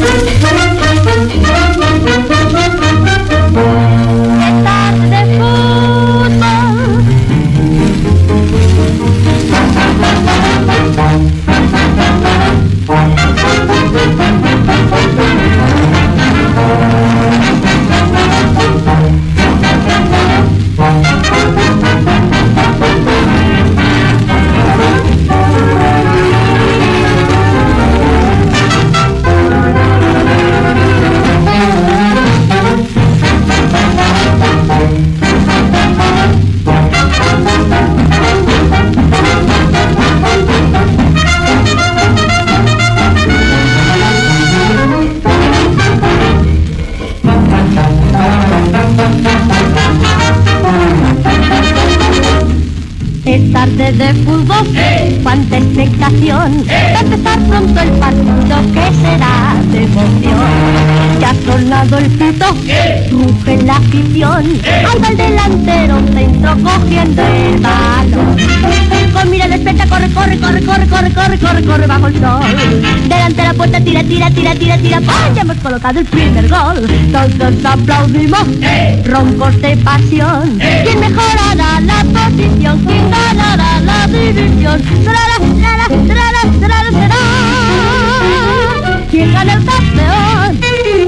Es tarde de fútbol, cuánta expectación, va a empezar pronto el partido que será de emoción. Ya ha sonado el pito, ruge la afición, anda el delantero centro cogiendo el balón. Con mira despierta, corre, corre, corre, corre, corre, corre, corre, corre bajo el sol. Delante de la puerta tira, tira, tira, tira, tira, ¡pum! Ya hemos colocado el primer gol. Todos aplaudimos, roncos de pasión. ¿Quién mejorará la posición? ¿Quién ganará la división? Será, será, será, será, será. ¿Quién gana el campeón?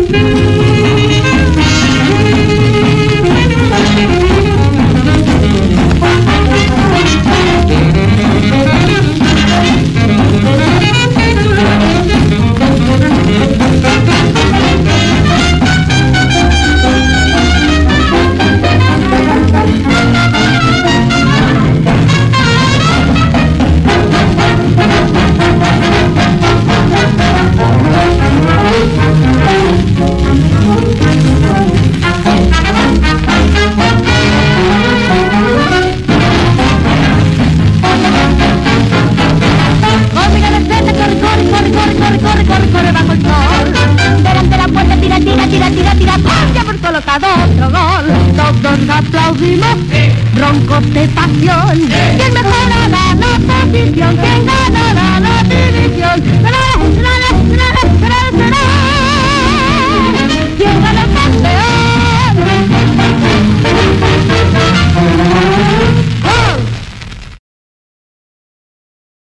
Colocado otro gol, todos aplaudimos, roncos de pasión. ¿Quién mejorará la posición? ¿Quién ganará la división? ¡Será, será, será, será, será!